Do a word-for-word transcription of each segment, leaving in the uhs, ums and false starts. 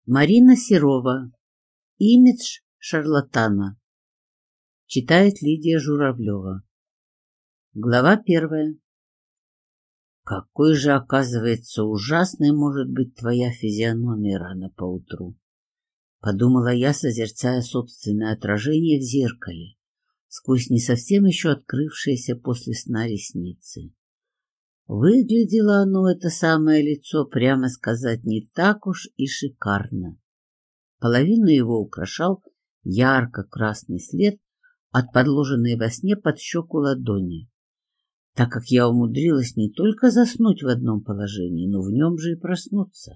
Марина Серова. Имидж шарлатана. Читает Лидия Журавлева. Глава первая. Какой же, оказывается, ужасной может быть твоя физиономия рано поутру, подумала я, созерцая собственное отражение в зеркале, сквозь не совсем еще открывшиеся после сна ресницы. Выглядело оно, это самое лицо, прямо сказать, не так уж и шикарно. Половину его украшал ярко-красный след от подложенной во сне под щеку ладони, так как я умудрилась не только заснуть в одном положении, но в нем же и проснуться.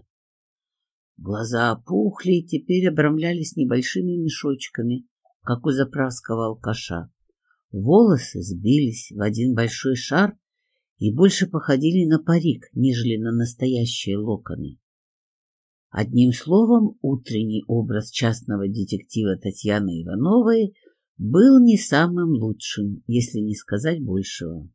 Глаза опухли и теперь обрамлялись небольшими мешочками, как у заправского алкаша. Волосы сбились в один большой шар и больше походили на парик, нежели на настоящие локоны. Одним словом, утренний образ частного детектива Татьяны Ивановой был не самым лучшим, если не сказать большего.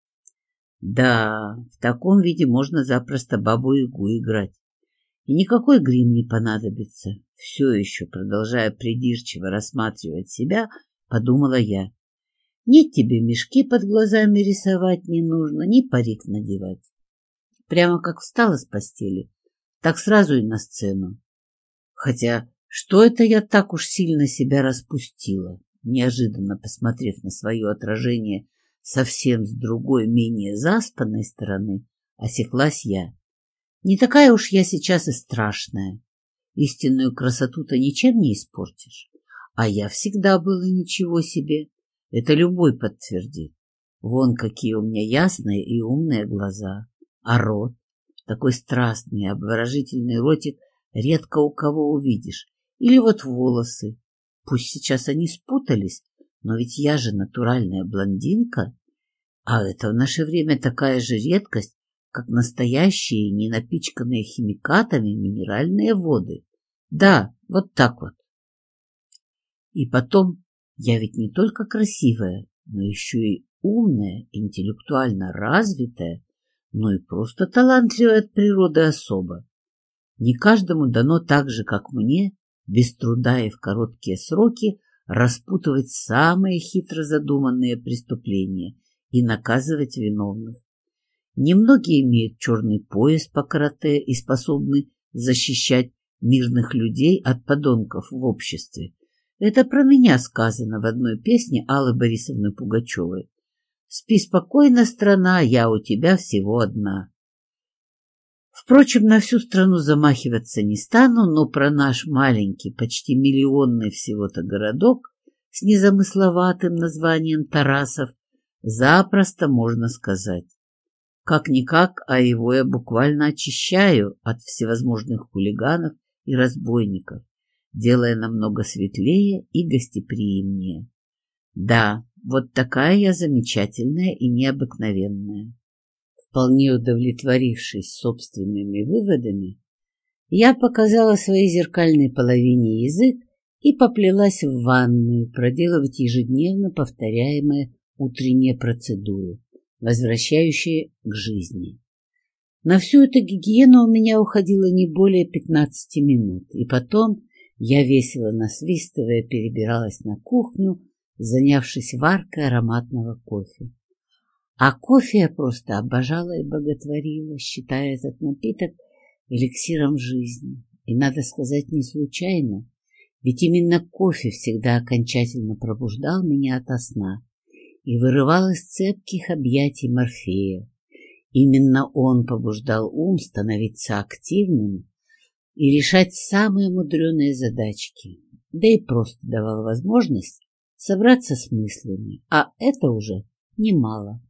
Да, в таком виде можно запросто Бабу-Ягу играть, и никакой грим не понадобится. Все еще, продолжая придирчиво рассматривать себя, подумала я. Ни тебе мешки под глазами рисовать не нужно, ни парик надевать. Прямо как встала с постели, так сразу и на сцену. Хотя, что это я так уж сильно себя распустила? Неожиданно посмотрев на свое отражение совсем с другой, менее заспанной стороны, осеклась я. Не такая уж я сейчас и страшная. Истинную красоту-то ничем не испортишь. А я всегда была ничего себе. Это любой подтвердит. Вон какие у меня ясные и умные глаза. А рот? Такой страстный, обворожительный ротик редко у кого увидишь. Или вот волосы. Пусть сейчас они спутались, но ведь я же натуральная блондинка. А это в наше время такая же редкость, как настоящие, не напичканные химикатами минеральные воды. Да, вот так вот. И потом, я ведь не только красивая, но еще и умная, интеллектуально развитая, но и просто талантливая от природы особа. Не каждому дано так же, как мне, без труда и в короткие сроки распутывать самые хитро задуманные преступления и наказывать виновных. Немногие имеют черный пояс по карате и способны защищать мирных людей от подонков в обществе. Это про меня сказано в одной песне Аллы Борисовны Пугачевой. «Спи спокойно, страна, я у тебя всего одна». Впрочем, на всю страну замахиваться не стану, но про наш маленький, почти миллионный всего-то городок с незамысловатым названием Тарасов запросто можно сказать. Как-никак, а его я буквально очищаю от всевозможных хулиганов и разбойников, делая намного светлее и гостеприимнее. Да, вот такая я замечательная и необыкновенная. Вполне удовлетворившись собственными выводами, я показала своей зеркальной половине язык и поплелась в ванную проделывать ежедневно повторяемые утренние процедуры, возвращающие к жизни. На всю эту гигиену у меня уходило не более пятнадцати минут, и потом я, весело насвистывая, перебиралась на кухню, занявшись варкой ароматного кофе. А кофе я просто обожала и боготворила, считая этот напиток эликсиром жизни. И, надо сказать, не случайно, ведь именно кофе всегда окончательно пробуждал меня ото сна и вырывал из цепких объятий Морфея. Именно он побуждал ум становиться активным и решать самые мудреные задачки, да и просто давал возможность собраться с мыслями, а это уже немало.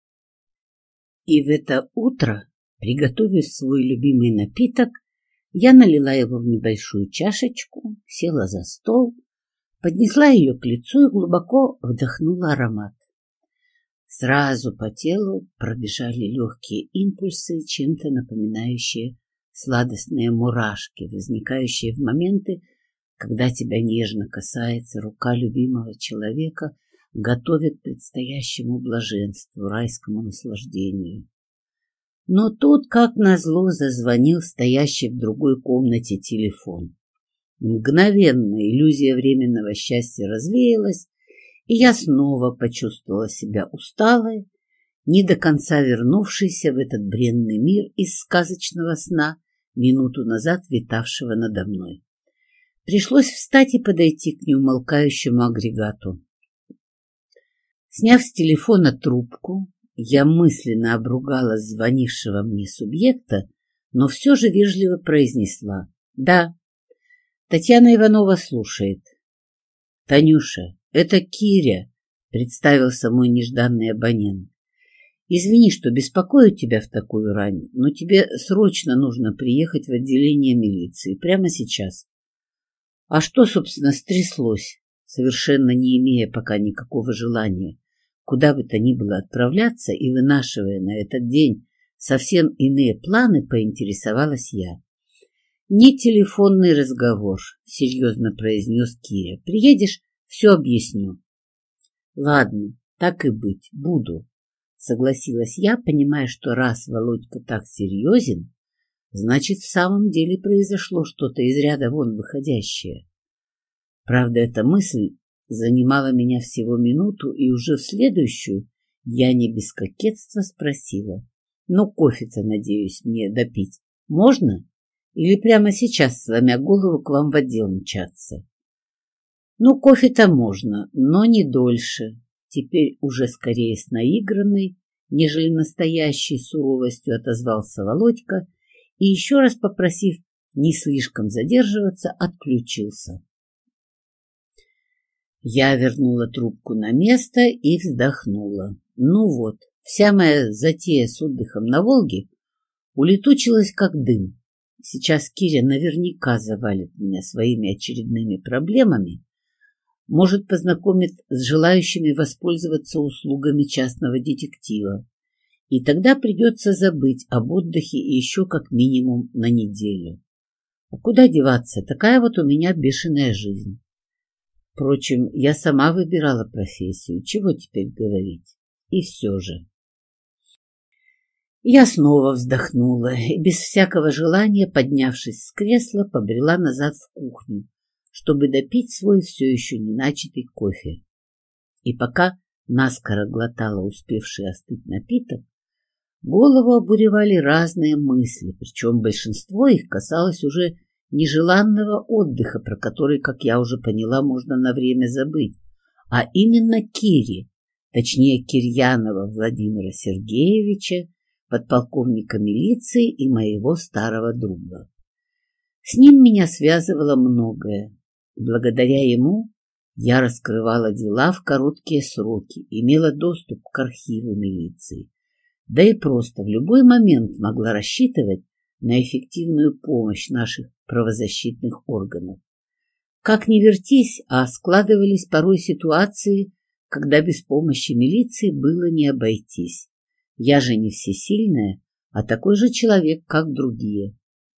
И в это утро, приготовив свой любимый напиток, я налила его в небольшую чашечку, села за стол, поднесла ее к лицу и глубоко вдохнула аромат. Сразу по телу пробежали легкие импульсы, чем-то напоминающие сладостные мурашки, возникающие в моменты, когда тебя нежно касается рука любимого человека, готовит к предстоящему блаженству, райскому наслаждению. Но тут, как назло, зазвонил стоящий в другой комнате телефон. Мгновенно иллюзия временного счастья развеялась, и я снова почувствовала себя усталой, не до конца вернувшейся в этот бренный мир из сказочного сна, минуту назад витавшего надо мной. Пришлось встать и подойти к неумолкающему агрегату. Сняв с телефона трубку, я мысленно обругала звонившего мне субъекта, но все же вежливо произнесла: «Да, Татьяна Иванова слушает». «Танюша, это Киря», — представился мой нежданный абонент. «Извини, что беспокою тебя в такую рань, но тебе срочно нужно приехать в отделение милиции прямо сейчас». «А что, собственно, стряслось?» Совершенно не имея пока никакого желания куда бы то ни было отправляться и вынашивая на этот день совсем иные планы, поинтересовалась я. «Не телефонный разговор», — серьезно произнес Киря. «Приедешь, все объясню». «Ладно, так и быть, буду», — согласилась я, понимая, что раз Володька так серьезен, значит, в самом деле произошло что-то из ряда вон выходящее. Правда, эта мысль занимала меня всего минуту, и уже в следующую я не без кокетства спросила: «Ну, кофе-то, надеюсь, мне допить можно? Или прямо сейчас, сломя голову, к вам в отдел мчаться?» «Ну, кофе-то можно, но не дольше», — теперь уже скорее с наигранной, нежели настоящей суровостью отозвался Володька и, еще раз попросив не слишком задерживаться, отключился. Я вернула трубку на место и вздохнула. Ну вот, вся моя затея с отдыхом на Волге улетучилась как дым. Сейчас Киря наверняка завалит меня своими очередными проблемами, может, познакомит с желающими воспользоваться услугами частного детектива, и тогда придется забыть об отдыхе еще как минимум на неделю. А куда деваться, такая вот у меня бешеная жизнь. Впрочем, я сама выбирала профессию, чего теперь говорить. И все же. Я снова вздохнула и без всякого желания, поднявшись с кресла, побрела назад в кухню, чтобы допить свой все еще не начатый кофе. И пока наскоро глотала успевший остыть напиток, голову обуревали разные мысли, причем большинство их касалось уже нежеланного отдыха, про который, как я уже поняла, можно на время забыть, а именно Кири, точнее Кирьянова Владимира Сергеевича, подполковника милиции и моего старого друга. С ним меня связывало многое. Благодаря ему я раскрывала дела в короткие сроки, имела доступ к архиву милиции, да и просто в любой момент могла рассчитывать на эффективную помощь наших правозащитных органов. Как ни вертись, а складывались порой ситуации, когда без помощи милиции было не обойтись. Я же не всесильная, а такой же человек, как другие.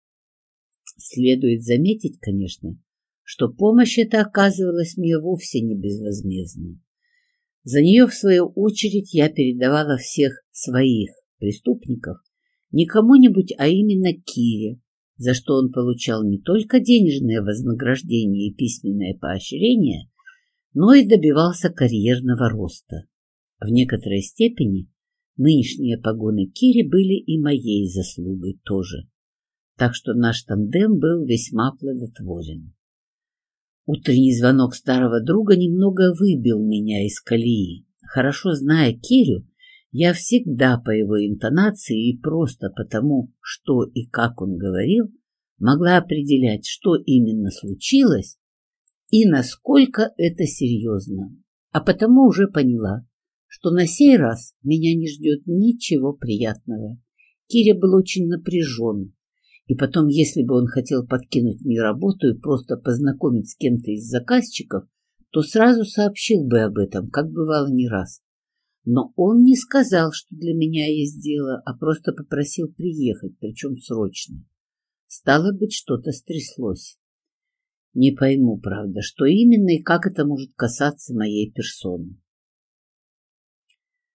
Следует заметить, конечно, что помощь эта оказывалась мне вовсе не безвозмездна. За нее, в свою очередь, я передавала всех своих преступников не кому-нибудь, а именно Кире, за что он получал не только денежное вознаграждение и письменное поощрение, но и добивался карьерного роста. В некоторой степени нынешние погоны Кири были и моей заслугой тоже, так что наш тандем был весьма плодотворен. Утренний звонок старого друга немного выбил меня из колеи. Хорошо зная Кирю, я всегда по его интонации и просто потому, что и как он говорил, могла определять, что именно случилось и насколько это серьезно. А потому уже поняла, что на сей раз меня не ждет ничего приятного. Киря был очень напряжен. И потом, если бы он хотел подкинуть мне работу и просто познакомить с кем-то из заказчиков, то сразу сообщил бы об этом, как бывало не раз. Но он не сказал, что для меня есть дело, а просто попросил приехать, причем срочно. Стало быть, что-то стряслось. Не пойму, правда, что именно и как это может касаться моей персоны.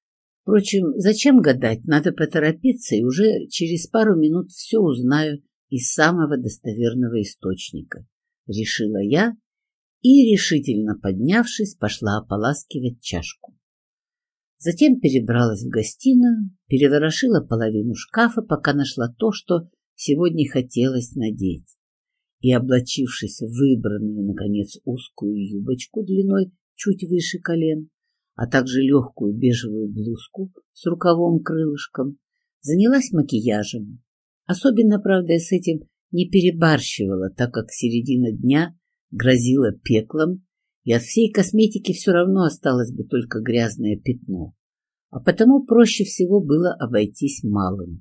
Впрочем, зачем гадать, надо поторопиться, и уже через пару минут все узнаю из самого достоверного источника, решила я и, решительно поднявшись, пошла ополаскивать чашку. Затем перебралась в гостиную, переворошила половину шкафа, пока нашла то, что сегодня хотелось надеть, и, облачившись в выбранную, наконец, узкую юбочку длиной чуть выше колен, а также легкую бежевую блузку с рукавом-крылышком, занялась макияжем. Особенно, правда, я с этим не перебарщивала, так как середина дня грозила пеклом, и от всей косметики все равно осталось бы только грязное пятно, а потому проще всего было обойтись малым.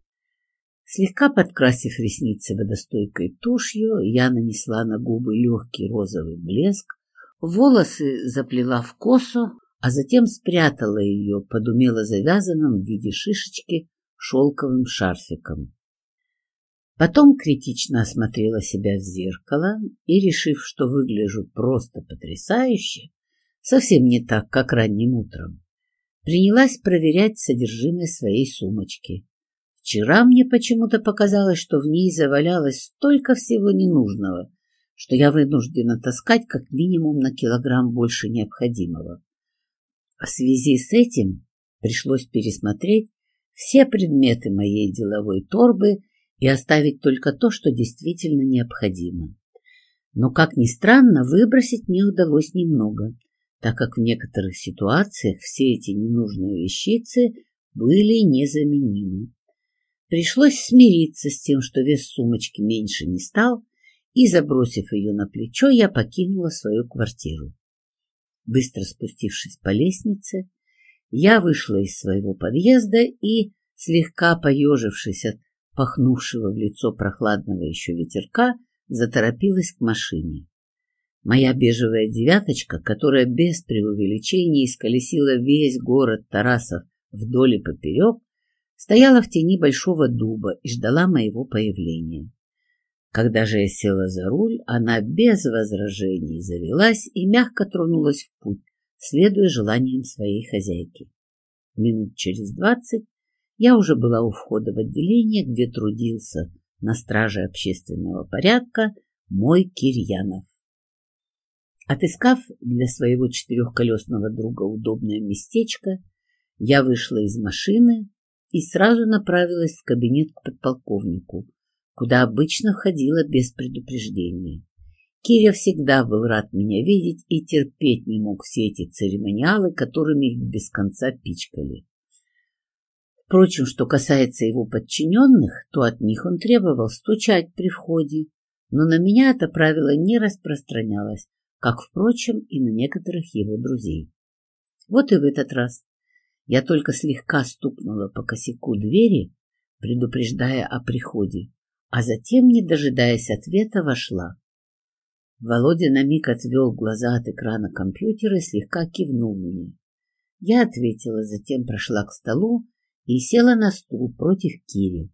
Слегка подкрасив ресницы водостойкой тушью, я нанесла на губы легкий розовый блеск, волосы заплела в косу, а затем спрятала ее под умело завязанным в виде шишечки шелковым шарфиком. Потом критично осмотрела себя в зеркало и, решив, что выгляжу просто потрясающе, совсем не так, как ранним утром, принялась проверять содержимое своей сумочки. Вчера мне почему-то показалось, что в ней завалялось столько всего ненужного, что я вынуждена таскать как минимум на килограмм больше необходимого. В связи с этим пришлось пересмотреть все предметы моей деловой торбы и оставить только то, что действительно необходимо. Но, как ни странно, выбросить мне удалось немного, так как в некоторых ситуациях все эти ненужные вещицы были незаменимы. Пришлось смириться с тем, что вес сумочки меньше не стал, и, забросив ее на плечо, я покинула свою квартиру. Быстро спустившись по лестнице, я вышла из своего подъезда и, слегка поежившись от пахнувшего в лицо прохладного еще ветерка, заторопилась к машине. Моя бежевая девяточка, которая без преувеличения исколесила весь город Тарасов вдоль и поперек, стояла в тени большого дуба и ждала моего появления. Когда же я села за руль, она без возражений завелась и мягко тронулась в путь, следуя желаниям своей хозяйки. Минут через двадцать я уже была у входа в отделение, где трудился на страже общественного порядка мой Кирьянов. Отыскав для своего четырехколесного друга удобное местечко, я вышла из машины и сразу направилась в кабинет к подполковнику, куда обычно входила без предупреждения. Киря всегда был рад меня видеть и терпеть не мог все эти церемониалы, которыми их без конца пичкали. Впрочем, что касается его подчиненных, то от них он требовал стучать при входе, но на меня это правило не распространялось, как, впрочем, и на некоторых его друзей. Вот и в этот раз я только слегка стукнула по косяку двери, предупреждая о приходе, а затем, не дожидаясь ответа, вошла. Володя на миг отвел глаза от экрана компьютера и слегка кивнул мне. Я ответила, затем прошла к столу и села на стул против Кири.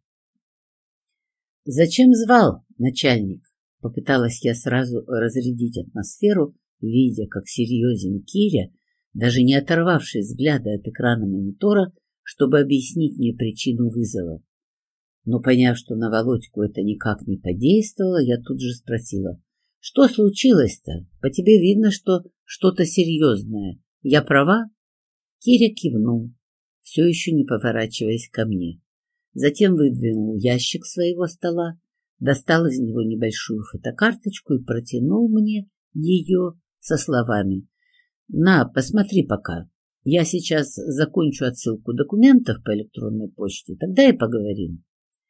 «Зачем звал, начальник?» — попыталась я сразу разрядить атмосферу, видя, как серьезен Киря, даже не оторвавшись взгляда от экрана монитора, чтобы объяснить мне причину вызова. Но, поняв, что на Володьку это никак не подействовало, я тут же спросила: «Что случилось-то? По тебе видно, что что-то серьезное. Я права?» Киря кивнул, все еще не поворачиваясь ко мне. Затем выдвинул ящик своего стола, достал из него небольшую фотокарточку и протянул мне ее со словами: «На, посмотри пока. Я сейчас закончу отсылку документов по электронной почте, тогда и поговорим».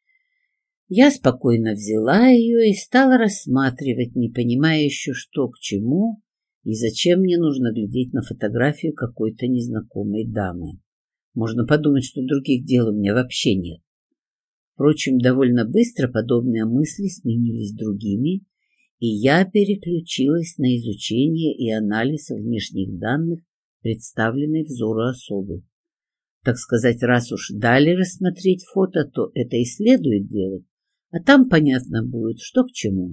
Я спокойно взяла ее и стала рассматривать, не понимая еще, что к чему и зачем мне нужно глядеть на фотографию какой-то незнакомой дамы. Можно подумать, что других дел у меня вообще нет. Впрочем, довольно быстро подобные мысли сменились другими, и я переключилась на изучение и анализ внешних данных, представленной взору особы. Так сказать, раз уж дали рассмотреть фото, то это и следует делать, а там понятно будет, что к чему.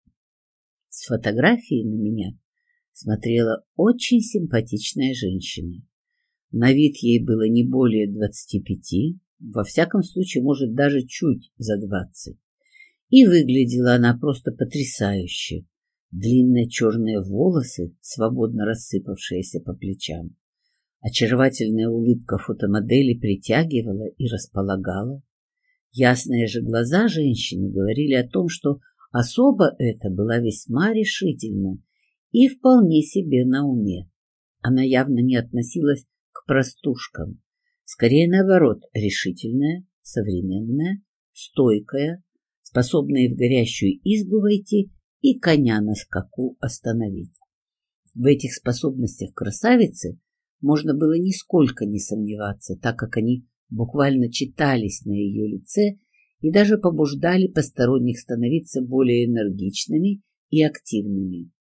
С фотографией на меня смотрела очень симпатичная женщина. На вид ей было не более двадцати пяти, во всяком случае, может, даже чуть за двадцать. И выглядела она просто потрясающе. Длинные черные волосы, свободно рассыпавшиеся по плечам. Очаровательная улыбка фотомодели притягивала и располагала. Ясные же глаза женщины говорили о том, что особа эта была весьма решительна и вполне себе на уме. Она явно не относилась к простушкам. Скорее, наоборот, решительная, современная, стойкая, способная в горящую избу войти и коня на скаку остановить. В этих способностях красавицы можно было нисколько не сомневаться, так как они буквально читались на ее лице и даже побуждали посторонних становиться более энергичными и активными.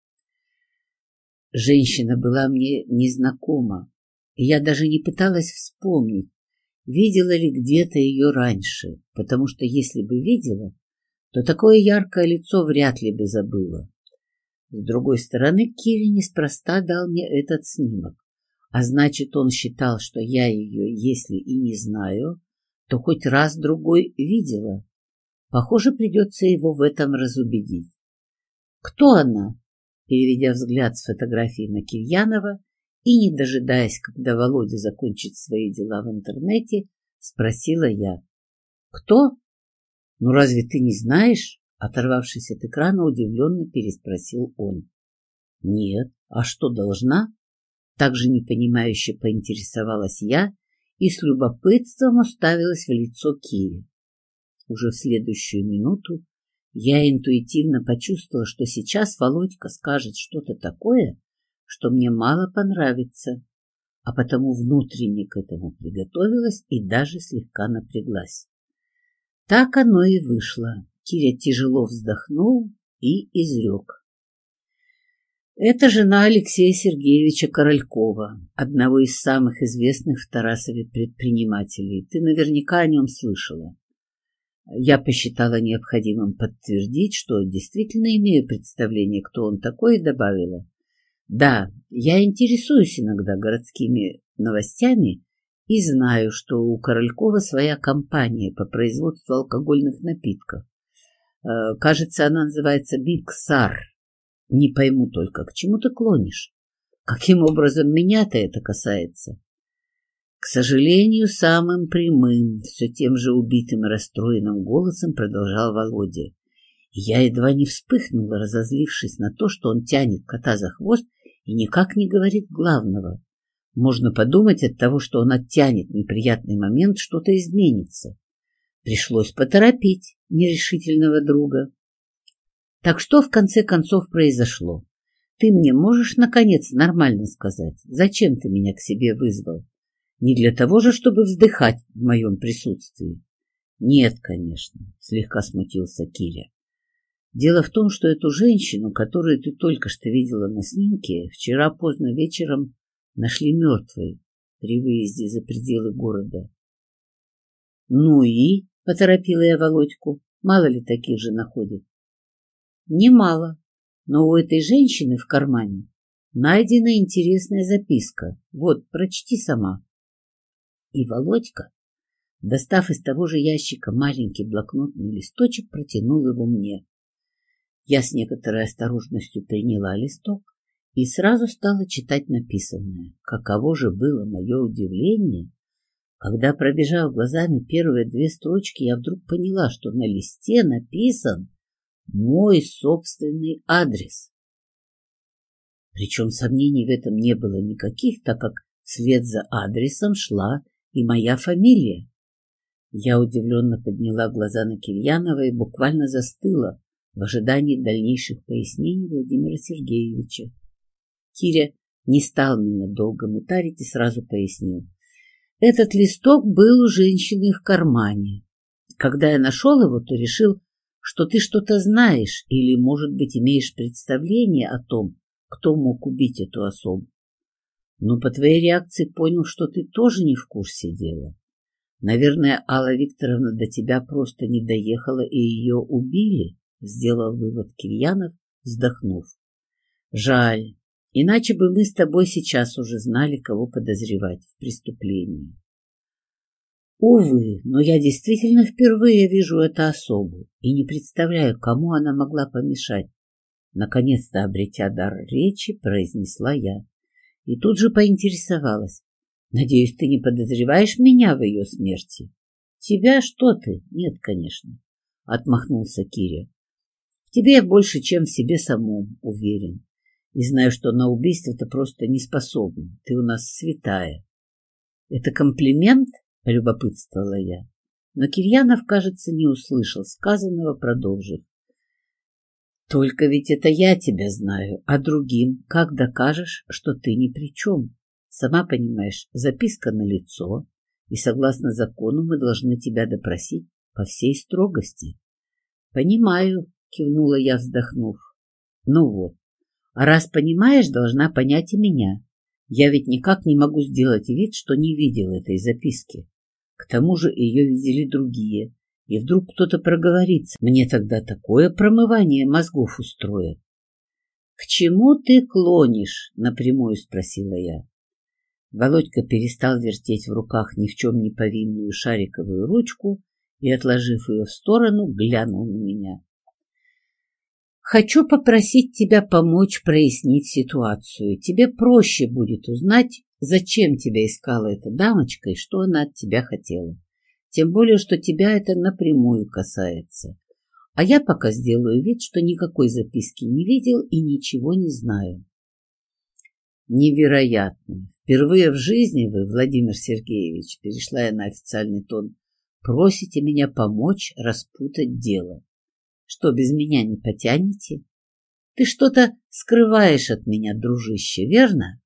Женщина была мне незнакома, и я даже не пыталась вспомнить, видела ли где-то ее раньше, потому что если бы видела, то такое яркое лицо вряд ли бы забыла. С другой стороны, Кири неспроста дал мне этот снимок, а значит, он считал, что я ее, если и не знаю, то хоть раз-другой видела. Похоже, придется его в этом разубедить. «Кто она?» Переведя взгляд с фотографии на Кирьянова и, не дожидаясь, когда Володя закончит свои дела в интернете, спросила я. «Кто? Ну разве ты не знаешь?» Оторвавшись от экрана, удивленно переспросил он. «Нет, а что, должна?» Также непонимающе поинтересовалась я и с любопытством уставилась в лицо Кири. Уже в следующую минуту я интуитивно почувствовала, что сейчас Володька скажет что-то такое, что мне мало понравится, а потому внутренне к этому приготовилась и даже слегка напряглась. Так оно и вышло. Киря тяжело вздохнул и изрек. Это жена Алексея Сергеевича Королькова, одного из самых известных в Тарасове предпринимателей. Ты наверняка о нем слышала. Я посчитала необходимым подтвердить, что действительно имею представление, кто он такой, и добавила. Да, я интересуюсь иногда городскими новостями и знаю, что у Королькова своя компания по производству алкогольных напитков. Кажется, она называется «Биксар». Не пойму только, к чему ты клонишь? Каким образом меня-то это касается? К сожалению, самым прямым, все тем же убитым и расстроенным голосом продолжал Володя. Я едва не вспыхнула, разозлившись на то, что он тянет кота за хвост и никак не говорит главного. Можно подумать, от того, что он оттянет неприятный момент, что-то изменится. Пришлось поторопить нерешительного друга. Так что в конце концов произошло? Ты мне можешь, наконец, нормально сказать, зачем ты меня к себе вызвал? Не для того же, чтобы вздыхать в моем присутствии? Нет, конечно, слегка смутился Киря. Дело в том, что эту женщину, которую ты только что видела на снимке, вчера поздно вечером нашли мертвой при выезде за пределы города. Ну и, поторопила я Володьку, мало ли таких же находят. Немало, но у этой женщины в кармане найдена интересная записка. Вот, прочти сама. И Володька, достав из того же ящика маленький блокнотный листочек, протянул его мне. Я с некоторой осторожностью приняла листок и сразу стала читать написанное. Каково же было мое удивление, когда, пробежав глазами первые две строчки, я вдруг поняла, что на листе написан мой собственный адрес. Причем сомнений в этом не было никаких, так как вслед за адресом шла и моя фамилия. Я удивленно подняла глаза на Кирьянова и буквально застыла в ожидании дальнейших пояснений Владимира Сергеевича. Киря не стал меня долго мытарить и сразу пояснил. Этот листок был у женщины в кармане. Когда я нашел его, то решил, что ты что-то знаешь или, может быть, имеешь представление о том, кто мог убить эту особу. Но по твоей реакции понял, что ты тоже не в курсе дела. Наверное, Алла Викторовна до тебя просто не доехала и ее убили, сделал вывод Кирьянов, вздохнув. Жаль. Иначе бы мы с тобой сейчас уже знали, кого подозревать в преступлении. Увы, но я действительно впервые вижу эту особу и не представляю, кому она могла помешать. Наконец-то, обретя дар речи, произнесла я. И тут же поинтересовалась. Надеюсь, ты не подозреваешь меня в ее смерти? Тебя что ты? Нет, конечно. Отмахнулся Киря. В тебе я больше, чем в себе самом, уверен. И знаю, что на убийство ты просто не способна. Ты у нас святая. Это комплимент? Полюбопытствовала я. Но Кирьянов, кажется, не услышал сказанного, продолжив. Только ведь это я тебя знаю, а другим как докажешь, что ты ни при чем? Сама понимаешь, записка налицо, и согласно закону мы должны тебя допросить по всей строгости. Понимаю, кивнула я, вздохнув. Ну вот, а раз понимаешь, должна понять и меня. Я ведь никак не могу сделать вид, что не видел этой записки. К тому же ее видели другие. И вдруг кто-то проговорится. Мне тогда такое промывание мозгов устроят. — К чему ты клонишь? — напрямую спросила я. Володька перестал вертеть в руках ни в чем не повинную шариковую ручку и, отложив ее в сторону, глянул на меня. — Хочу попросить тебя помочь прояснить ситуацию. Тебе проще будет узнать, зачем тебя искала эта дамочка и что она от тебя хотела. Тем более, что тебя это напрямую касается. А я пока сделаю вид, что никакой записки не видел и ничего не знаю. Невероятно. Впервые в жизни вы, Владимир Сергеевич, перешла я на официальный тон, просите меня помочь распутать дело. Что, без меня не потянете? Ты что-то скрываешь от меня, дружище, верно?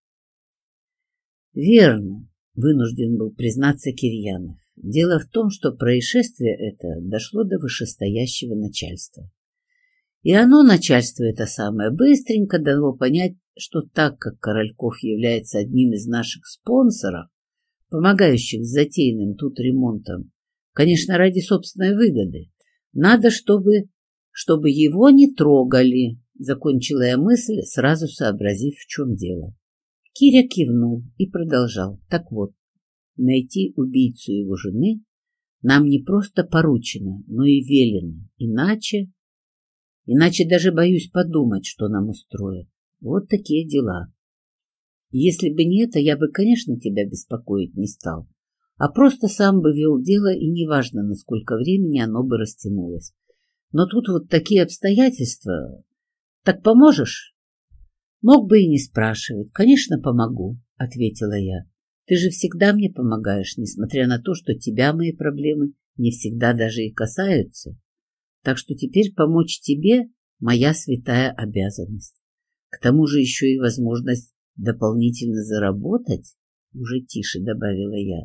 Верно, вынужден был признаться Кирьянов. Дело в том, что происшествие это дошло до вышестоящего начальства. И оно, начальство это самое, быстренько дало понять, что так как Корольков является одним из наших спонсоров, помогающих с затеянным тут ремонтом, конечно, ради собственной выгоды, надо, чтобы, чтобы его не трогали, закончила я мысль, сразу сообразив, в чем дело. Киря кивнул и продолжал. Так вот, найти убийцу его жены нам не просто поручено, но и велено. Иначе... Иначе даже боюсь подумать, что нам устроят. Вот такие дела. Если бы не это, я бы, конечно, тебя беспокоить не стал, а просто сам бы вел дело, и неважно, на сколько времени оно бы растянулось. Но тут вот такие обстоятельства. Так поможешь? Мог бы и не спрашивать. Конечно, помогу, ответила я. Ты же всегда мне помогаешь, несмотря на то, что тебя мои проблемы не всегда даже и касаются. Так что теперь помочь тебе — моя святая обязанность. К тому же еще и возможность дополнительно заработать, уже тише добавила я.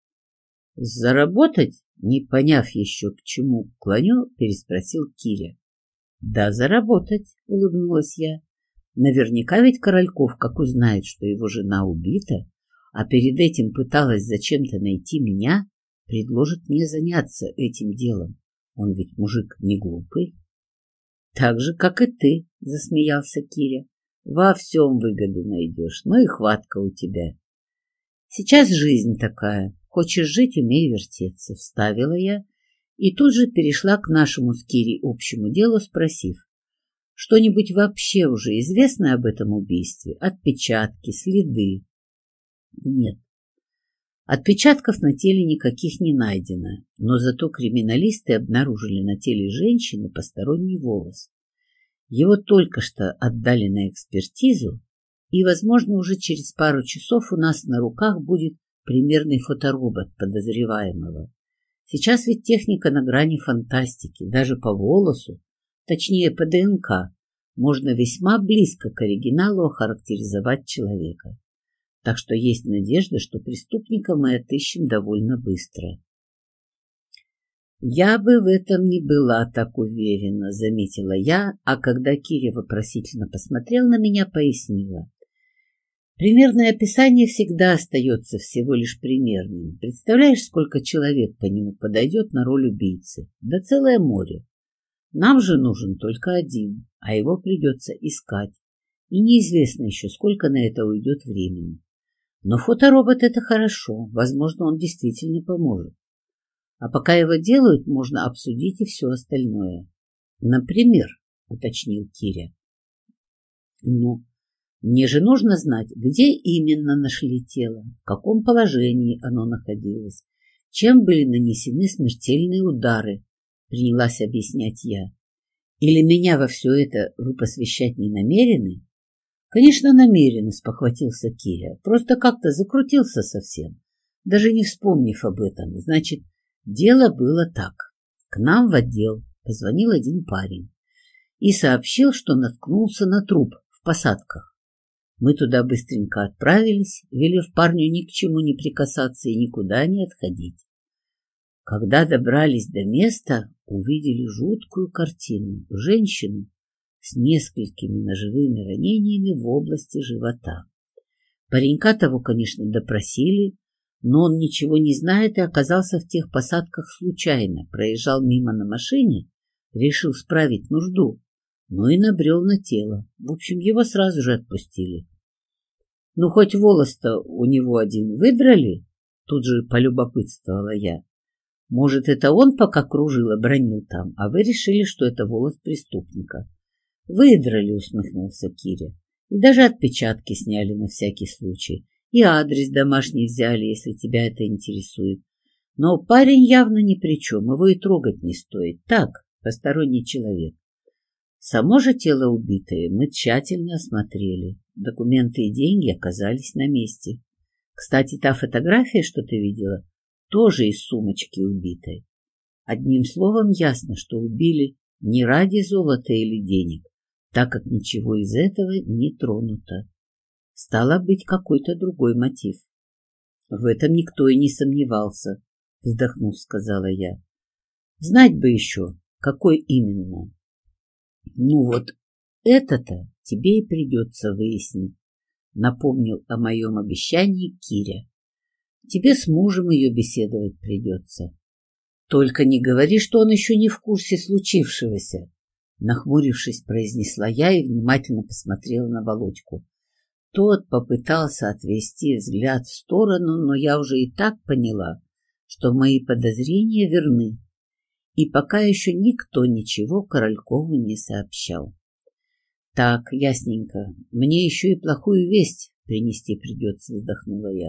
Заработать? Не поняв еще, к чему клоню, переспросил Киря. Да, заработать, улыбнулась я. Наверняка ведь Корольков, как узнает, что его жена убита, а перед этим пыталась зачем-то найти меня, предложит мне заняться этим делом. Он ведь мужик не глупый. Так же, как и ты, засмеялся Киря. Во всем выгоду найдешь, но и хватка у тебя. Сейчас жизнь такая. Хочешь жить, умей вертеться, вставила я и тут же перешла к нашему с Кирей общему делу, спросив, что-нибудь вообще уже известно об этом убийстве? Отпечатки, следы? Нет. Отпечатков на теле никаких не найдено, но зато криминалисты обнаружили на теле женщины посторонний волос. Его только что отдали на экспертизу, и, возможно, уже через пару часов у нас на руках будет примерный фоторобот подозреваемого. Сейчас ведь техника на грани фантастики, даже по волосу, точнее по ДНК, можно весьма близко к оригиналу охарактеризовать человека. Так что есть надежда, что преступника мы отыщем довольно быстро. Я бы в этом не была так уверена, заметила я, а когда Киря вопросительно посмотрел на меня, пояснила. Примерное описание всегда остается всего лишь примерным. Представляешь, сколько человек по нему подойдет на роль убийцы? Да целое море. Нам же нужен только один, а его придется искать. и неизвестно еще, сколько на это уйдет времени. Но фоторобот — это хорошо, возможно, он действительно поможет. А пока его делают, можно обсудить и все остальное. Например, — уточнил Киря. Ну, мне же нужно знать, где именно нашли тело, в каком положении оно находилось, чем были нанесены смертельные удары, принялась объяснять я. Или меня во все это вы посвящать не намерены? Конечно, намеренно, спохватился Киря. Просто как-то закрутился совсем, даже не вспомнив об этом. Значит, дело было так. К нам в отдел позвонил один парень и сообщил, что наткнулся на труп в посадках. Мы туда быстренько отправились, велев парню ни к чему не прикасаться и никуда не отходить. Когда добрались до места, увидели жуткую картину. Женщину с несколькими ножевыми ранениями в области живота. Паренька того, конечно, допросили, но он ничего не знает и оказался в тех посадках случайно. Проезжал мимо на машине, решил справить нужду, но и набрел на тело. В общем, его сразу же отпустили. Ну, хоть волос-то у него один выдрали, тут же полюбопытствовала я. Может, это он пока кружил и бронил там, а вы решили, что это волос преступника. Выдрали, усмехнулся Киря. И даже отпечатки сняли на всякий случай. И адрес домашний взяли, если тебя это интересует. Но парень явно ни при чем, его и трогать не стоит. Так, посторонний человек. Само же тело убитое мы тщательно осмотрели. Документы и деньги оказались на месте. Кстати, та фотография, что ты видела, тоже из сумочки убитой. Одним словом, ясно, что убили не ради золота или денег, так как ничего из этого не тронуто. Стало быть, какой-то другой мотив. В этом никто и не сомневался, вздохнув, сказала я. Знать бы еще, какой именно. Ну вот, это-то тебе и придется выяснить, напомнил о моем обещании Киря. Тебе с мужем ее беседовать придется. Только не говори, что он еще не в курсе случившегося, нахмурившись, произнесла я и внимательно посмотрела на Володьку. Тот попытался отвести взгляд в сторону, но я уже и так поняла, что мои подозрения верны, и пока еще никто ничего Королькову не сообщал. Так, ясненько, мне еще и плохую весть принести придется, вздохнула я.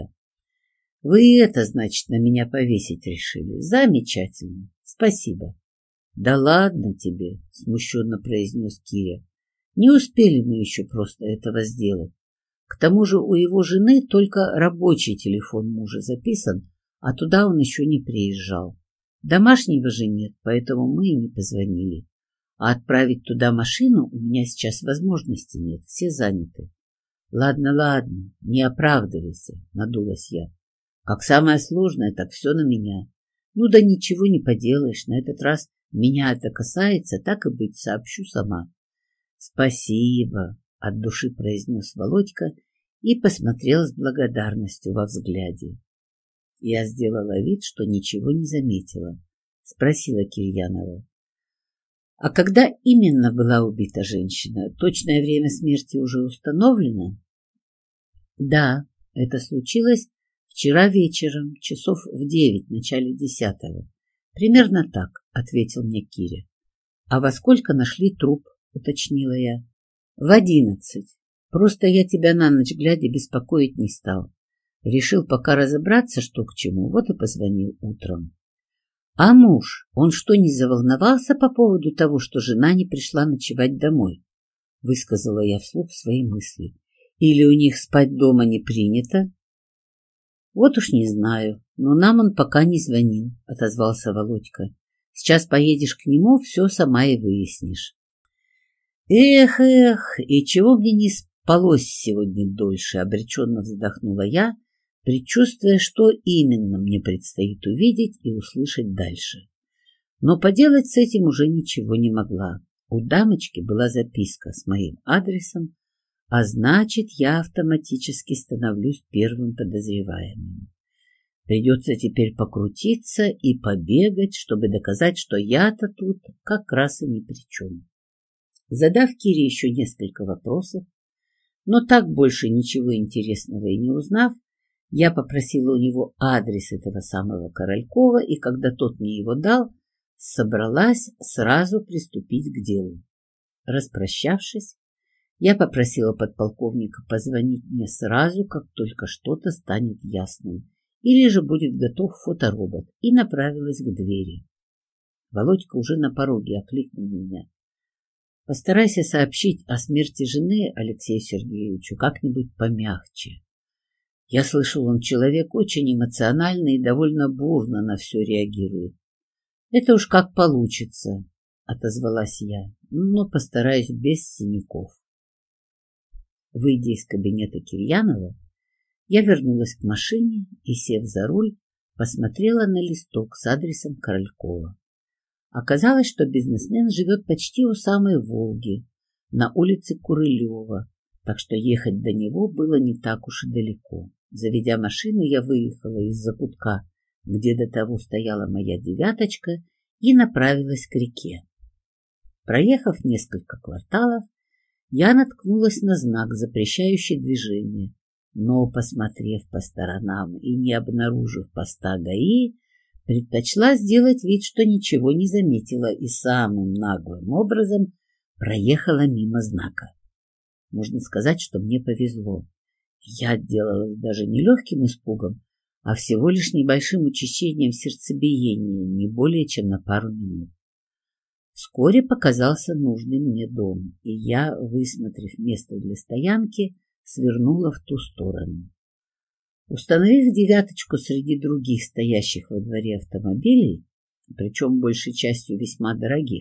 Вы это, значит, на меня повесить решили. Замечательно. Спасибо. Да ладно тебе, смущенно произнес Киря. Не успели мы еще просто этого сделать. К тому же у его жены только рабочий телефон мужа записан, а туда он еще не приезжал. Домашнего же нет, поэтому мы и не позвонили. А отправить туда машину у меня сейчас возможности нет, все заняты. Ладно, ладно, не оправдывайся, надулась я. Как самое сложное, так все на меня. Ну да ничего не поделаешь, на этот раз меня это касается, так и быть, сообщу сама. Спасибо, от души произнес Володька и посмотрел с благодарностью во взгляде. Я сделала вид, что ничего не заметила. Спросила Кирьянова. А когда именно была убита женщина? Точное время смерти уже установлено? Да, это случилось вчера вечером, часов в девять, в начале десятого. Примерно так, ответил мне Киря. А во сколько нашли труп, уточнила я. В одиннадцать. Просто я тебя на ночь глядя беспокоить не стал. Решил пока разобраться, что к чему, вот и позвонил утром. А муж, он что, не заволновался по поводу того, что жена не пришла ночевать домой? Высказала я вслух свои мысли. Или у них спать дома не принято? Вот уж не знаю, но нам он пока не звонил, отозвался Володька. Сейчас поедешь к нему, все сама и выяснишь. Эх, эх, и чего мне не спалось сегодня дольше, обреченно вздохнула я, предчувствуя, что именно мне предстоит увидеть и услышать дальше. Но поделать с этим уже ничего не могла. У дамочки была записка с моим адресом, а значит, я автоматически становлюсь первым подозреваемым. Придется теперь покрутиться и побегать, чтобы доказать, что я-то тут как раз и ни при чем. Задав Кире еще несколько вопросов, я, наконец, решилась. — Но так больше ничего интересного и не узнав, я попросила у него адрес этого самого Королькова, и когда тот мне его дал, собралась сразу приступить к делу. Распрощавшись, я попросила подполковника позвонить мне сразу, как только что-то станет ясным, или же будет готов фоторобот, и направилась к двери. Володька уже на пороге окликнул меня. Постарайся сообщить о смерти жены Алексею Сергеевичу как-нибудь помягче. Я слышал, он человек очень эмоциональный и довольно бурно на все реагирует. Это уж как получится, отозвалась я, но постараюсь без синяков. Выйдя из кабинета Кирьянова, я вернулась к машине и, сев за руль, посмотрела на листок с адресом Королькова. Оказалось, что бизнесмен живет почти у самой Волги, на улице Курылева, так что ехать до него было не так уж и далеко. Заведя машину, я выехала из закутка, где до того стояла моя девяточка, и направилась к реке. Проехав несколько кварталов, я наткнулась на знак, запрещающий движение, но, посмотрев по сторонам и не обнаружив поста ГАИ, предпочла сделать вид, что ничего не заметила, и самым наглым образом проехала мимо знака. Можно сказать, что мне повезло. Я отделалась даже не легким испугом, а всего лишь небольшим учащением сердцебиения, не более чем на пару минут. Вскоре показался нужный мне дом, и я, высмотрев место для стоянки, свернула в ту сторону. Установив девяточку среди других стоящих во дворе автомобилей, причем большей частью весьма дорогих,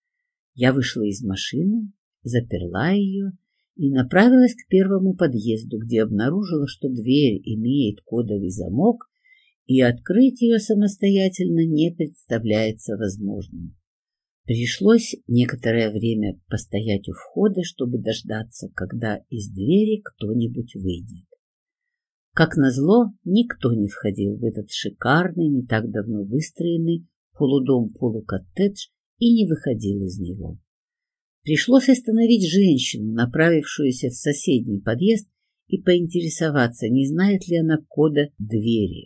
я вышла из машины, заперла ее и направилась к первому подъезду, где обнаружила, что дверь имеет кодовый замок, и открыть ее самостоятельно не представляется возможным. Пришлось некоторое время постоять у входа, чтобы дождаться, когда из двери кто-нибудь выйдет. Как назло, никто не входил в этот шикарный, не так давно выстроенный полудом-полукоттедж и не выходил из него. Пришлось остановить женщину, направившуюся в соседний подъезд, и поинтересоваться, не знает ли она кода двери.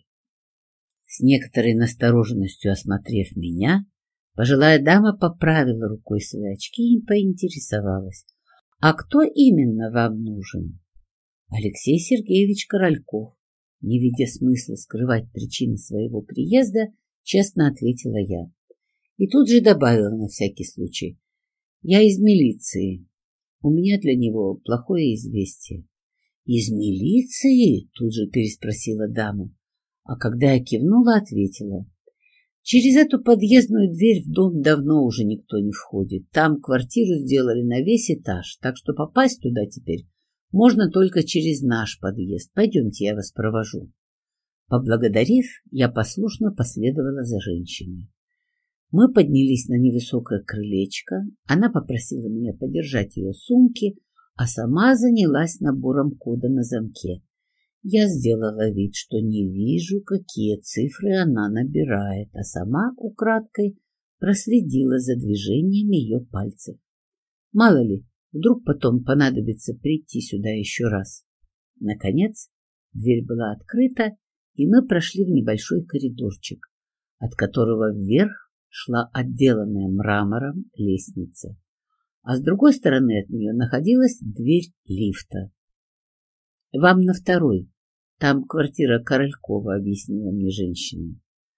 С некоторой настороженностью осмотрев меня, пожилая дама поправила рукой свои очки и поинтересовалась: «А кто именно вам нужен?» «Алексей Сергеевич Корольков», не видя смысла скрывать причины своего приезда, честно ответила я. И тут же добавила на всякий случай: «Я из милиции. У меня для него плохое известие». «Из милиции?» — тут же переспросила дама. А когда я кивнула, ответила: «Через эту подъездную дверь в дом давно уже никто не входит. Там квартиру сделали на весь этаж, так что попасть туда теперь можно только через наш подъезд. Пойдемте, я вас провожу». Поблагодарив, я послушно последовала за женщиной. Мы поднялись на невысокое крылечко, она попросила меня подержать ее сумки, а сама занялась набором кода на замке. Я сделала вид, что не вижу, какие цифры она набирает, а сама украдкой проследила за движением ее пальцев. Мало ли, вдруг потом понадобится прийти сюда еще раз. Наконец, дверь была открыта, и мы прошли в небольшой коридорчик, от которого вверх шла отделанная мрамором лестница, а с другой стороны от нее находилась дверь лифта. «Вам на второй. Там квартира Королькова», — объяснила мне женщина.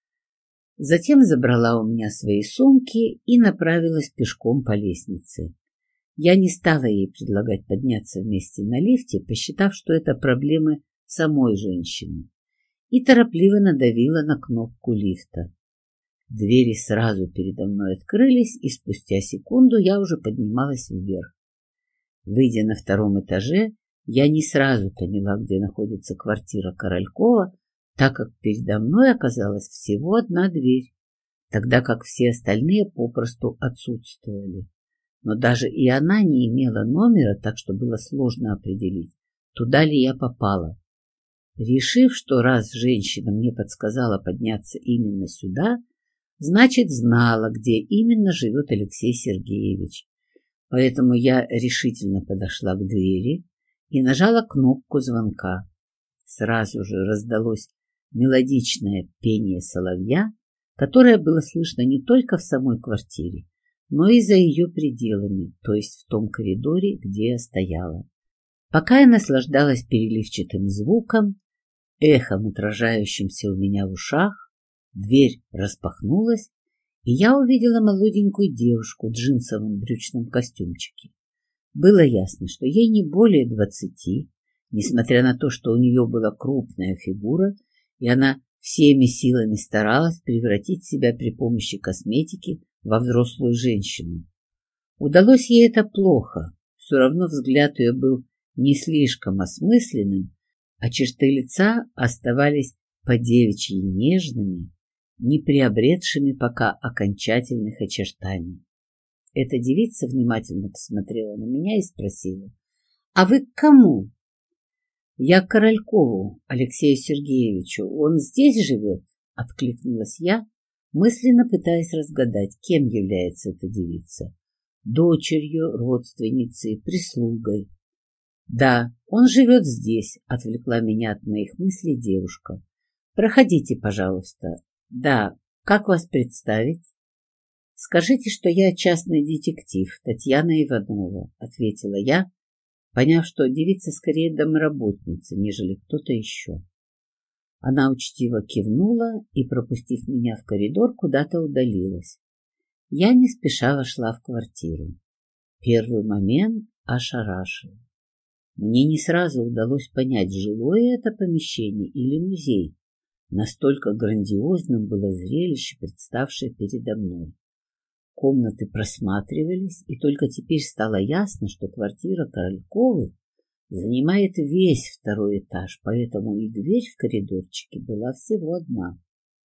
Затем забрала у меня свои сумки и направилась пешком по лестнице. Я не стала ей предлагать подняться вместе на лифте, посчитав, что это проблемы самой женщины, и торопливо надавила на кнопку лифта. Двери сразу передо мной открылись, и спустя секунду я уже поднималась вверх. Выйдя на втором этаже, я не сразу поняла, где находится квартира Королькова, так как передо мной оказалась всего одна дверь, тогда как все остальные попросту отсутствовали. Но даже и она не имела номера, так что было сложно определить, туда ли я попала. Решив, что раз женщина мне подсказала подняться именно сюда, значит, знала, где именно живет Алексей Сергеевич. Поэтому я решительно подошла к двери и нажала кнопку звонка. Сразу же раздалось мелодичное пение соловья, которое было слышно не только в самой квартире, но и за ее пределами, то есть в том коридоре, где я стояла. Пока я наслаждалась переливчатым звуком, эхом, отражающимся у меня в ушах, дверь распахнулась, и я увидела молоденькую девушку в джинсовом брючном костюмчике. Было ясно, что ей не более двадцати, несмотря на то, что у нее была крупная фигура, и она всеми силами старалась превратить себя при помощи косметики во взрослую женщину. Удалось ей это плохо, все равно взгляд ее был не слишком осмысленным, а черты лица оставались по-девичьи нежными, не приобретшими пока окончательных очертаний. Эта девица внимательно посмотрела на меня и спросила: «А вы к кому?» «Я к Королькову Алексею Сергеевичу. Он здесь живет?» — откликнулась я, мысленно пытаясь разгадать, кем является эта девица. Дочерью, родственницей, прислугой. «Да, он живет здесь», — отвлекла меня от моих мыслей девушка. «Проходите, пожалуйста. Да, как вас представить?» «Скажите, что я частный детектив Татьяна Иванова», — ответила я, поняв, что девица скорее домработница, нежели кто-то еще. Она учтиво кивнула и, пропустив меня в коридор, куда-то удалилась. Я не спеша вошла в квартиру. Первый момент ошарашил. Мне не сразу удалось понять, жилое это помещение или музей. Настолько грандиозным было зрелище, представшее передо мной. Комнаты просматривались, и только теперь стало ясно, что квартира Корольковых занимает весь второй этаж, поэтому и дверь в коридорчике была всего одна.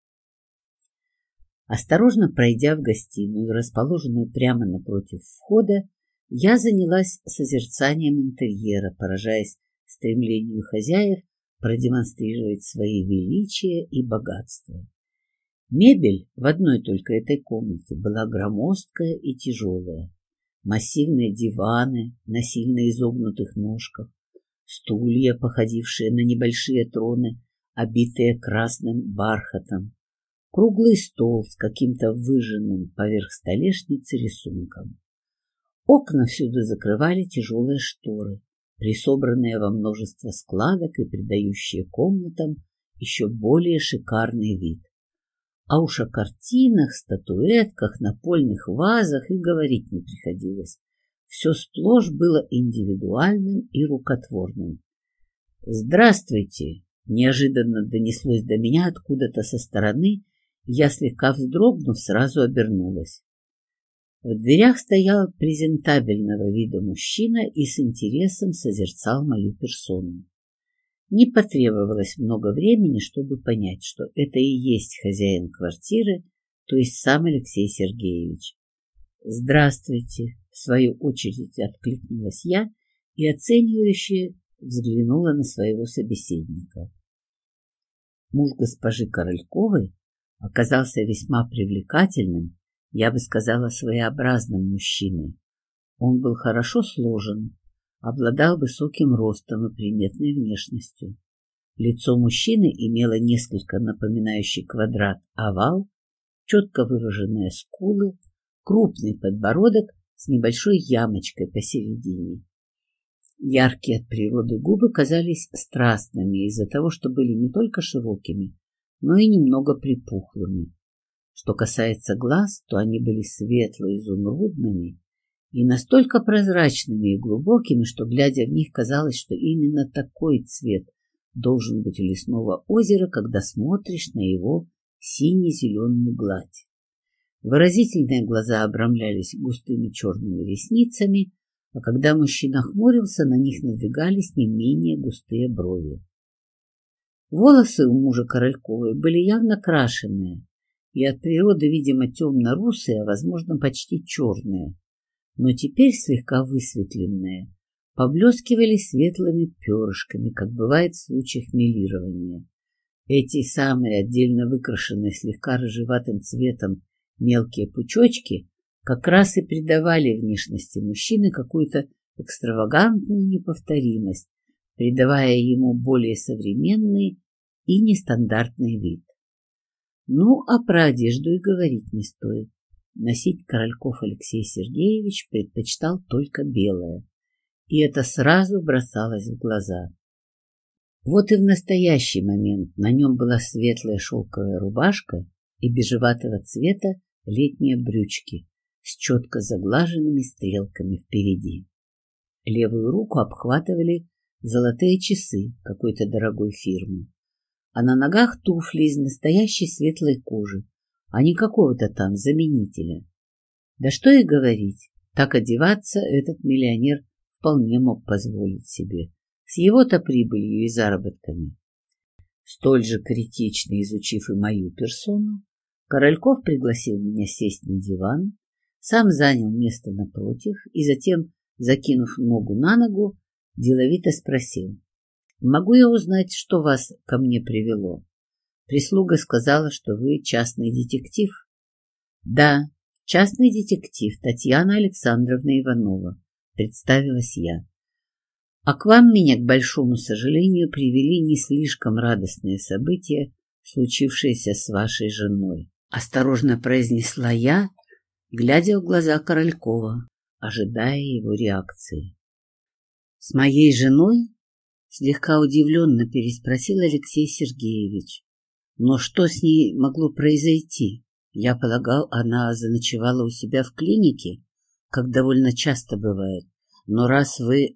Осторожно пройдя в гостиную, расположенную прямо напротив входа, я занялась созерцанием интерьера, поражаясь стремлению хозяев продемонстрировать свои величие и богатство. Мебель в одной только этой комнате была громоздкая и тяжелая. Массивные диваны на сильно изогнутых ножках, стулья, походившие на небольшие троны, обитые красным бархатом, круглый стол с каким-то выжженным поверх столешницы рисунком. Окна всюду закрывали тяжелые шторы, присобранные во множество складок и придающие комнатам еще более шикарный вид. А уж о картинах, статуэтках, напольных вазах и говорить не приходилось. Все сплошь было индивидуальным и рукотворным. «Здравствуйте!» — неожиданно донеслось до меня откуда-то со стороны, и я, слегка вздрогнув, сразу обернулась. В дверях стоял презентабельного вида мужчина и с интересом созерцал мою персону. Не потребовалось много времени, чтобы понять, что это и есть хозяин квартиры, то есть сам Алексей Сергеевич. «Здравствуйте!» — в свою очередь откликнулась я и оценивающе взглянула на своего собеседника. Муж госпожи Корольковой оказался весьма привлекательным, я бы сказала, своеобразным мужчиной. Он был хорошо сложен, обладал высоким ростом и приметной внешностью. Лицо мужчины имело несколько напоминающий квадрат овал, четко выраженные скулы, крупный подбородок с небольшой ямочкой посередине. Яркие от природы губы казались страстными из-за того, что были не только широкими, но и немного припухлыми. Что касается глаз, то они были светло-изумрудными и настолько прозрачными и глубокими, что, глядя в них, казалось, что именно такой цвет должен быть у лесного озера, когда смотришь на его сине-зеленую гладь. Выразительные глаза обрамлялись густыми черными ресницами, а когда мужчина хмурился, на них надвигались не менее густые брови. Волосы у мужа Корольковой были явно крашеные, и от природы, видимо, темно-русые, а, возможно, почти черные, но теперь слегка высветленные, поблескивали светлыми перышками, как бывает в случаях мелирования. Эти самые отдельно выкрашенные слегка рыжеватым цветом мелкие пучочки как раз и придавали внешности мужчины какую-то экстравагантную неповторимость, придавая ему более современный и нестандартный вид. Ну, а про одежду и говорить не стоит. Носить Корольков Алексей Сергеевич предпочитал только белое, и это сразу бросалось в глаза. Вот и в настоящий момент на нем была светлая шелковая рубашка и бежеватого цвета летние брючки с четко заглаженными стрелками впереди. Левую руку обхватывали золотые часы какой-то дорогой фирмы, а на ногах туфли из настоящей светлой кожи, а не какого-то там заменителя. Да что и говорить, так одеваться этот миллионер вполне мог позволить себе, с его-то прибылью и заработками. Столь же критично изучив и мою персону, Корольков пригласил меня сесть на диван, сам занял место напротив и затем, закинув ногу на ногу, деловито спросил: «Могу я узнать, что вас ко мне привело? Прислуга сказала, что вы частный детектив». «Да, частный детектив Татьяна Александровна Иванова», — представилась я. «А к вам меня, к большому сожалению, привели не слишком радостные события, случившиеся с вашей женой», — осторожно произнесла я, глядя в глаза Королькова, ожидая его реакции. «С моей женой?» — слегка удивленно переспросил Алексей Сергеевич. «Но что с ней могло произойти? Я полагал, она заночевала у себя в клинике, как довольно часто бывает. Но раз вы...»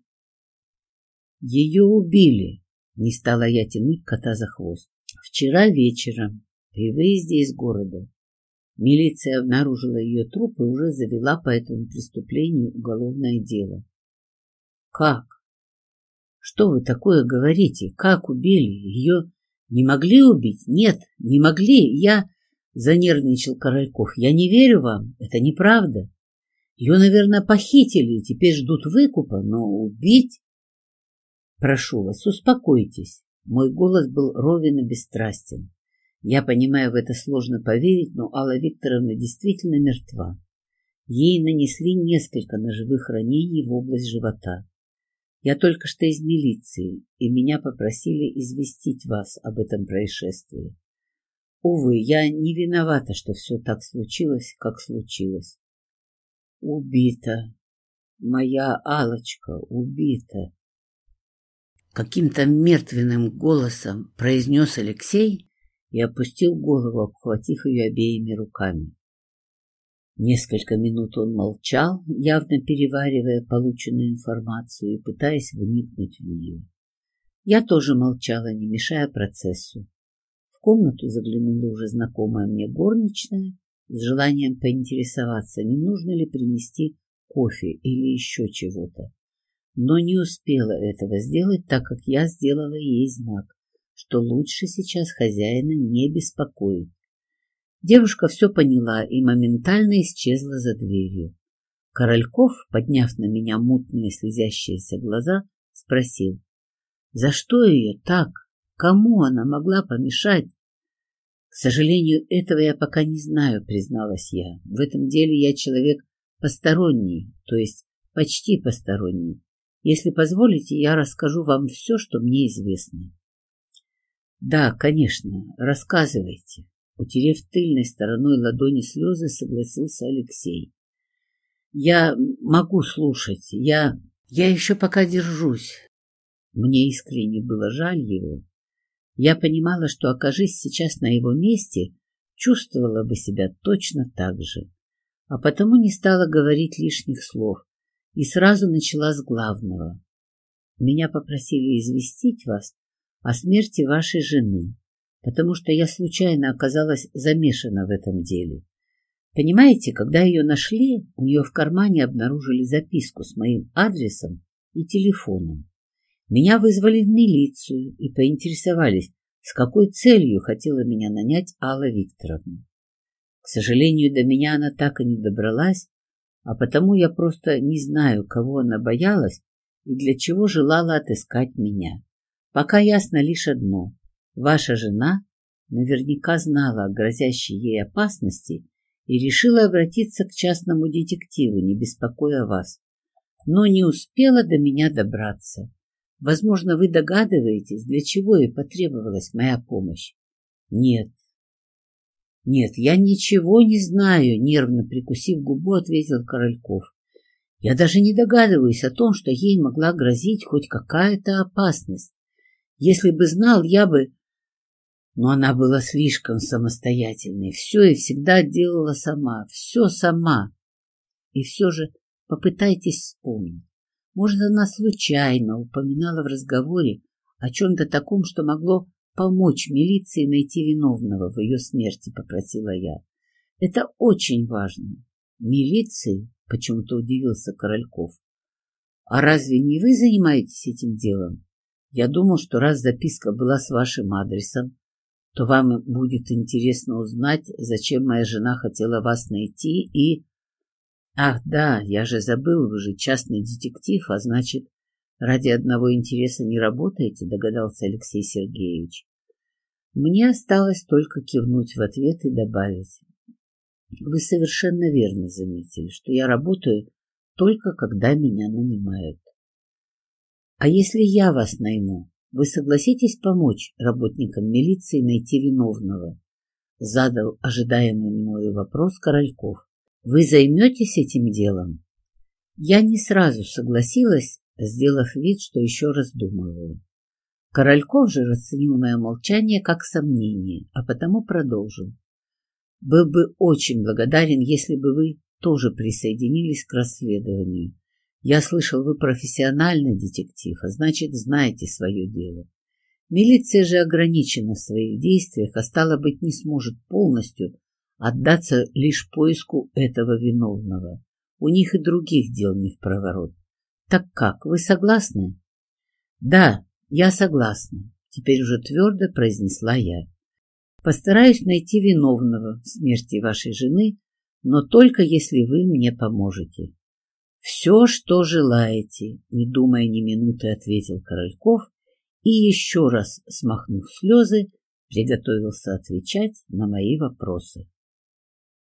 «Ее убили», — не стала я тянуть кота за хвост. «Вчера вечером, при выезде из города, милиция обнаружила ее труп и уже завела по этому преступлению уголовное дело». «Как? Что вы такое говорите? Как убили? Ее не могли убить? Нет, не могли. Я...» — занервничал Корольков. «Я не верю вам. Это неправда. Ее, наверное, похитили и теперь ждут выкупа, но убить...» «Прошу вас, успокойтесь». Мой голос был ровен и бесстрастен. Я понимаю, в это сложно поверить, но Алла Викторовна действительно мертва. Ей нанесли несколько ножевых ранений в область живота. Я только что из милиции, и меня попросили известить вас об этом происшествии. Увы, я не виновата, что все так случилось, как случилось. Убита. Моя Аллочка убита. Каким-то мертвенным голосом произнес Алексей и опустил голову, обхватив ее обеими руками. Несколько минут он молчал, явно переваривая полученную информацию и пытаясь вникнуть в нее. Я тоже молчала, не мешая процессу. В комнату заглянула уже знакомая мне горничная с желанием поинтересоваться, не нужно ли принести кофе или еще чего-то. Но не успела этого сделать, так как я сделала ей знак, что лучше сейчас хозяина не беспокоить. Девушка все поняла и моментально исчезла за дверью. Корольков, подняв на меня мутные слезящиеся глаза, спросил: «За что ее так? Кому она могла помешать?» «К сожалению, этого я пока не знаю», — призналась я. «В этом деле я человек посторонний, то есть почти посторонний. Если позволите, я расскажу вам все, что мне известно». «Да, конечно, рассказывайте», — утерев тыльной стороной ладони слезы, согласился Алексей. «Я могу слушать, я... я еще пока держусь». Мне искренне было жаль его. Я понимала, что, окажись сейчас на его месте, чувствовала бы себя точно так же, а потому не стала говорить лишних слов и сразу начала с главного. «Меня попросили известить вас о смерти вашей жены, потому что я случайно оказалась замешана в этом деле. Понимаете, когда ее нашли, у нее в кармане обнаружили записку с моим адресом и телефоном. Меня вызвали в милицию и поинтересовались, с какой целью хотела меня нанять Алла Викторовна. К сожалению, до меня она так и не добралась, а потому я просто не знаю, кого она боялась и для чего желала отыскать меня. Пока ясно лишь одно: ваша жена наверняка знала о грозящей ей опасности и решила обратиться к частному детективу, не беспокоя вас. но не успела до меня добраться. Возможно, вы догадываетесь, для чего ей потребовалась моя помощь? Нет. Нет, я ничего не знаю, нервно прикусив губу, ответил Корольков. Я даже не догадываюсь о том, что ей могла грозить хоть какая-то опасность. Если бы знал, я бы... Но она была слишком самостоятельной, все и всегда делала сама, все сама. И все же попытайтесь вспомнить. Может, она случайно упоминала в разговоре о чем-то таком, что могло помочь милиции найти виновного в ее смерти, попросила я. Это очень важно. Милиции? Почему-то удивился Корольков. А разве не вы занимаетесь этим делом? Я думал, что раз записка была с вашим адресом, то вам будет интересно узнать, зачем моя жена хотела вас найти и... Ах, да, я же забыл, вы же частный детектив, а значит, ради одного интереса не работаете, догадался Алексей Сергеевич. Мне осталось только кивнуть в ответ и добавить. Вы совершенно верно заметили, что я работаю только когда меня нанимают. А если я вас найму, вы согласитесь помочь работникам милиции найти виновного? Задал ожидаемый мною вопрос Корольков. Вы займетесь этим делом? Я не сразу согласилась, сделав вид, что еще раздумываю. Корольков же расценил мое молчание как сомнение, а потому продолжил. Был бы очень благодарен, если бы вы тоже присоединились к расследованию. Я слышал, вы профессиональный детектив, а значит, знаете свое дело. Милиция же ограничена в своих действиях, а стало быть, не сможет полностью отдаться лишь поиску этого виновного. У них и других дел не впроворот. Так как, вы согласны? Да, я согласна, теперь уже твердо произнесла я. Постараюсь найти виновного в смерти вашей жены, но только если вы мне поможете. Все, что желаете, не думая ни минуты, ответил Корольков и, еще раз смахнув слезы, приготовился отвечать на мои вопросы.